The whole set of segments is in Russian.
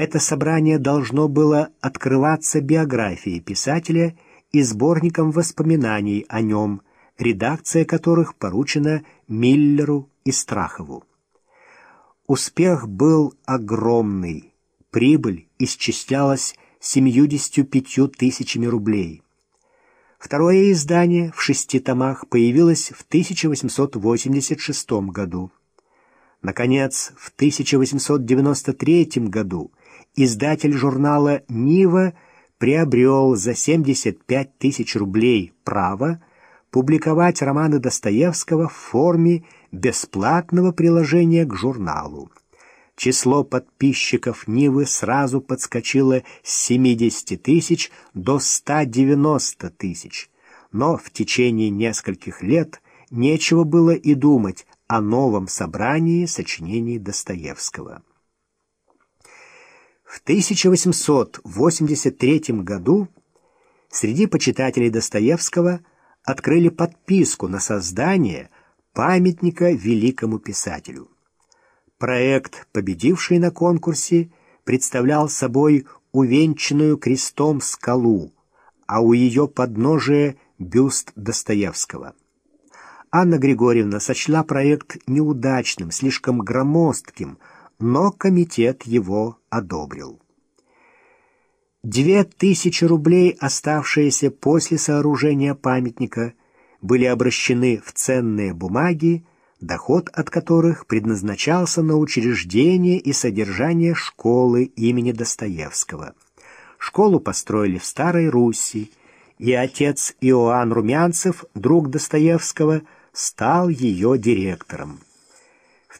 Это собрание должно было открываться биографией писателя и сборником воспоминаний о нем, редакция которых поручена Миллеру и Страхову. Успех был огромный, прибыль исчислялась 75 тысячами рублей. Второе издание в 6 томах появилось в 1886 году. Наконец, в 1893 году издатель журнала «Нива» приобрел за 75 тысяч рублей право публиковать романы Достоевского в форме бесплатного приложения к журналу. Число подписчиков «Нивы» сразу подскочило с 70 тысяч до 190 тысяч, но в течение нескольких лет нечего было и думать о новом собрании сочинений Достоевского. В 1883 году среди почитателей Достоевского открыли подписку на создание памятника великому писателю. Проект, победивший на конкурсе, представлял собой увенчанную крестом скалу, а у ее подножия бюст Достоевского. Анна Григорьевна сочла проект неудачным, слишком громоздким, но комитет его одобрил. 2000 рублей, оставшиеся после сооружения памятника, были обращены в ценные бумаги, доход от которых предназначался на учреждение и содержание школы имени Достоевского. Школу построили в Старой Руси, и отец Иоанн Румянцев, друг Достоевского, стал ее директором. В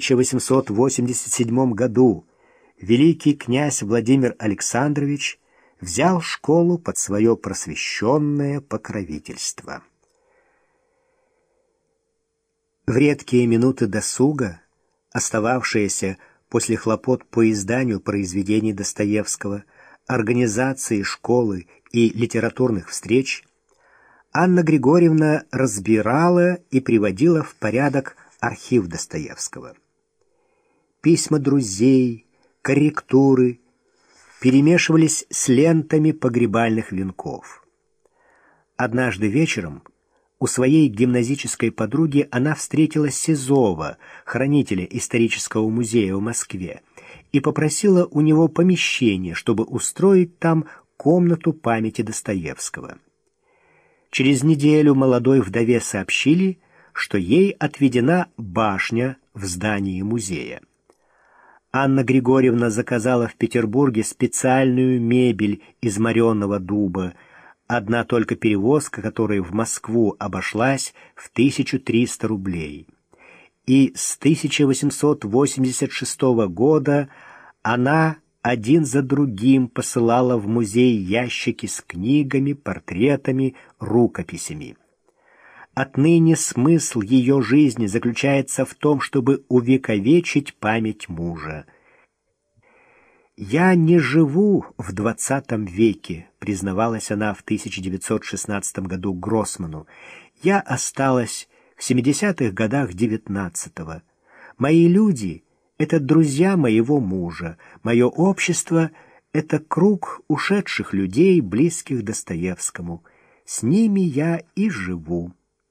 1887 году великий князь Владимир Александрович взял школу под свое просвещенное покровительство. В редкие минуты досуга, остававшиеся после хлопот по изданию произведений Достоевского, организации школы и литературных встреч, Анна Григорьевна разбирала и приводила в порядок архив Достоевского. Письма друзей, корректуры перемешивались с лентами погребальных венков. Однажды вечером у своей гимназической подруги она встретила Сизова, хранителя исторического музея в Москве, и попросила у него помещение, чтобы устроить там комнату памяти Достоевского. Через неделю молодой вдове сообщили, что ей отведена башня в здании музея. Анна Григорьевна заказала в Петербурге специальную мебель из мореного дуба, одна только перевозка которой в Москву обошлась в 1300 рублей. И с 1886 года она один за другим посылала в музей ящики с книгами, портретами, рукописями. Отныне смысл ее жизни заключается в том, чтобы увековечить память мужа. «Я не живу в 20 веке», — признавалась она в 1916 году Гроссману. «Я осталась в 70-х годах 19-го. Мои люди — это друзья моего мужа. Мое общество — это круг ушедших людей, близких Достоевскому. С ними я и живу».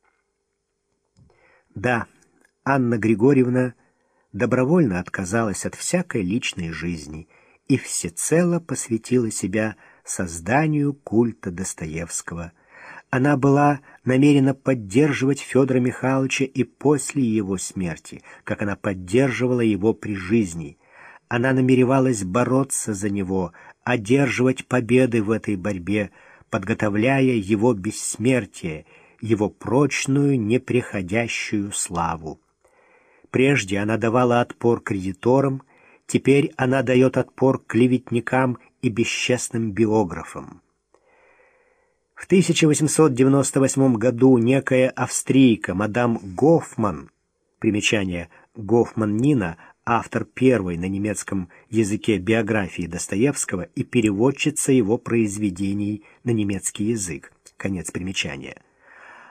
Да, Анна Григорьевна добровольно отказалась от всякой личной жизни и всецело посвятила себя созданию культа Достоевского. Она была намерена поддерживать Федора Михайловича и после его смерти, как она поддерживала его при жизни. Она намеревалась бороться за него, одерживать победы в этой борьбе, подготовляя его бессмертие, его прочную, непреходящую славу. Прежде она давала отпор кредиторам, теперь она дает отпор клеветникам и бесчестным биографам. В 1898 году некая австрийка, мадам Гофман, примечание Гофман Нина, автор первой на немецком языке биографии Достоевского и переводчица его произведений на немецкий язык, конец примечания,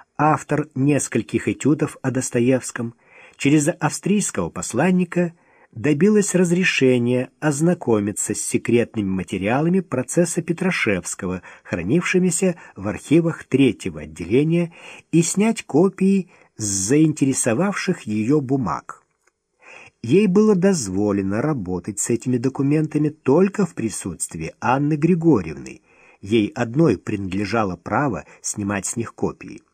автор нескольких этюдов о Достоевском, через австрийского посланника добилась разрешения ознакомиться с секретными материалами процесса Петрашевского, хранившимися в архивах третьего отделения, и снять копии с заинтересовавших ее бумаг. Ей было дозволено работать с этими документами только в присутствии Анны Григорьевны. Ей одной принадлежало право снимать с них копии.